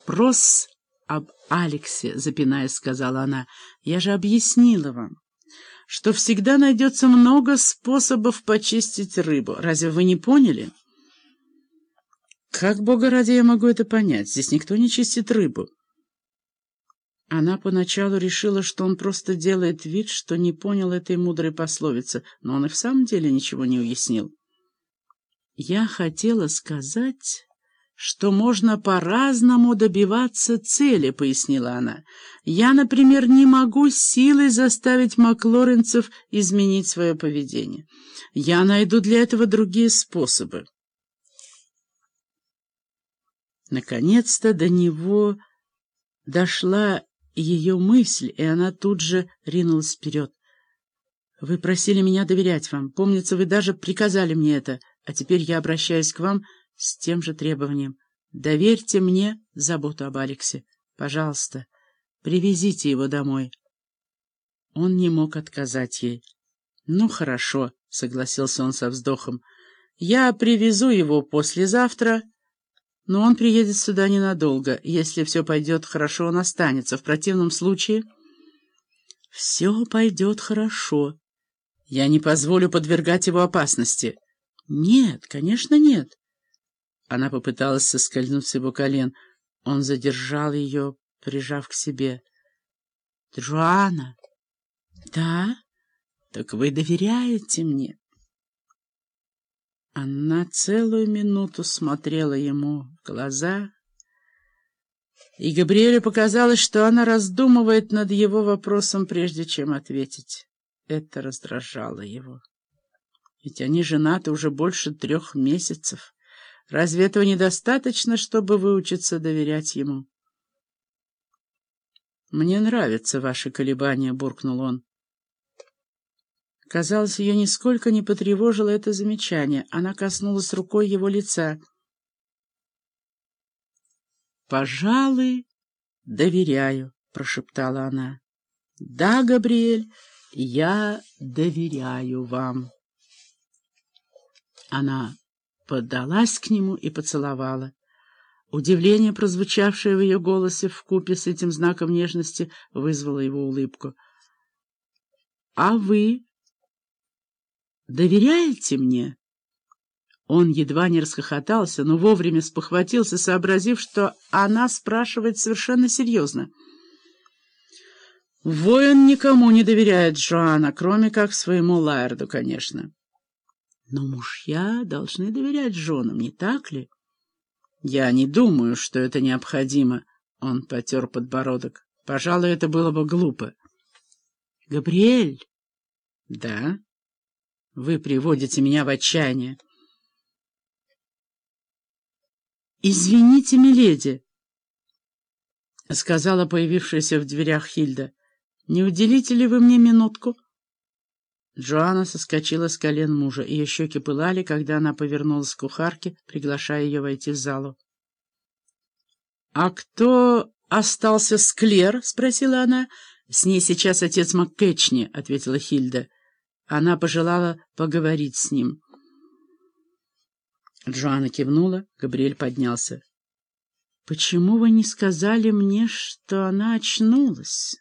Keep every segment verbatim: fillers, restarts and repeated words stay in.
вопрос об Алексе, — запинаясь, сказала она. — Я же объяснила вам, что всегда найдется много способов почистить рыбу. Разве вы не поняли? — Как, бога ради, я могу это понять? Здесь никто не чистит рыбу. Она поначалу решила, что он просто делает вид, что не понял этой мудрой пословицы, но он и в самом деле ничего не уяснил. «Я хотела сказать, что можно по-разному добиваться цели», — пояснила она. «Я, например, не могу силой заставить маклоренцев изменить свое поведение. Я найду для этого другие способы». Наконец-то до него дошла ее мысль, и она тут же ринулась вперед. «Вы просили меня доверять вам. Помнится, вы даже приказали мне это, а теперь я обращаюсь к вам с тем же требованием. Доверьте мне заботу об Алексе. Пожалуйста, привезите его домой». Он не мог отказать ей. «Ну, хорошо», — согласился он со вздохом. «Я привезу его послезавтра». Но он приедет сюда ненадолго. Если все пойдет хорошо, он останется. В противном случае... Все пойдет хорошо. Я не позволю подвергать его опасности. Нет, конечно, нет. Она попыталась соскользнуть с его колен. Он задержал ее, прижав к себе. Джоанна. Да? Так вы доверяете мне? Она целую минуту смотрела ему в глаза, и Габриэлю показалось, что она раздумывает над его вопросом, прежде чем ответить. Это раздражало его. Ведь они женаты уже больше трех месяцев. Разве этого недостаточно, чтобы выучиться доверять ему? «Мне нравятся ваши колебания», — буркнул он. Казалось, ее нисколько не потревожило это замечание. Она коснулась рукой его лица. «Пожалуй, доверяю», — прошептала она. «Да, Габриэль, я доверяю вам». Она поддалась к нему и поцеловала. Удивление, прозвучавшее в ее голосе вкупе с этим знаком нежности, вызвало его улыбку. «А вы доверяете мне?» Он едва не расхохотался, но вовремя спохватился, сообразив, что она спрашивает совершенно серьезно. «Воин никому не доверяет, Джоанна, кроме как своему Лаэрду, конечно. Но мужья должны доверять женам, не так ли?» «Я не думаю, что это необходимо», — он потер подбородок. «Пожалуй, это было бы глупо». «Габриэль?» «Да?» «Вы приводите меня в отчаяние». «Извините, миледи», — сказала появившаяся в дверях Хильда. «Не уделите ли вы мне минутку?» Джоанна соскочила с колен мужа. Ее щеки пылали, когда она повернулась к кухарке, приглашая ее войти в залу. «А кто остался с Клэр?» — спросила она. «С ней сейчас отец МакКетчни», — ответила Хильда. Она пожелала поговорить с ним. Джоанна кивнула, Габриэль поднялся. «Почему вы не сказали мне, что она очнулась?»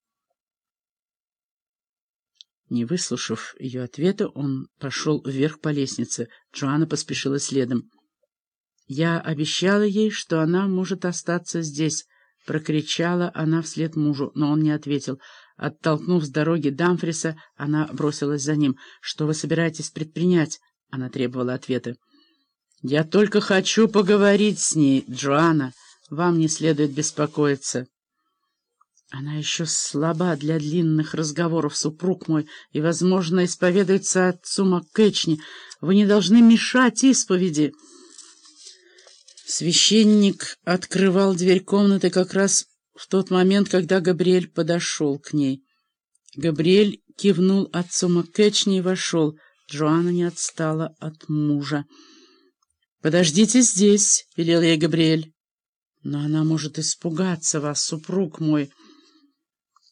Не выслушав ее ответа, он пошел вверх по лестнице. Джоанна поспешила следом. «Я обещала ей, что она может остаться здесь», — прокричала она вслед мужу, но он не ответил. Оттолкнув с дороги Дамфриса, она бросилась за ним. «Что вы собираетесь предпринять?» — она требовала ответа. «Я только хочу поговорить с ней, Джоанна. Вам не следует беспокоиться». «Она еще слаба для длинных разговоров, супруг мой, и, возможно, исповедуется отцу МакКетчни. Вы не должны мешать исповеди». Священник открывал дверь комнаты как раз в тот момент, когда Габриэль подошел к ней. Габриэль кивнул отцу МакКетчни и вошел. Джоанна не отстала от мужа. «Подождите здесь», — велел ей Габриэль. «Но она может испугаться вас, супруг мой».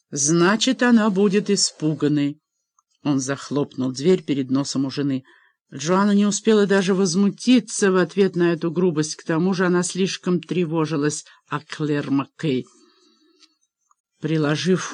«Значит, она будет испуганной». Он захлопнул дверь перед носом у жены. Джоанна не успела даже возмутиться в ответ на эту грубость. К тому же она слишком тревожилась о Клэр Маккей. Приложив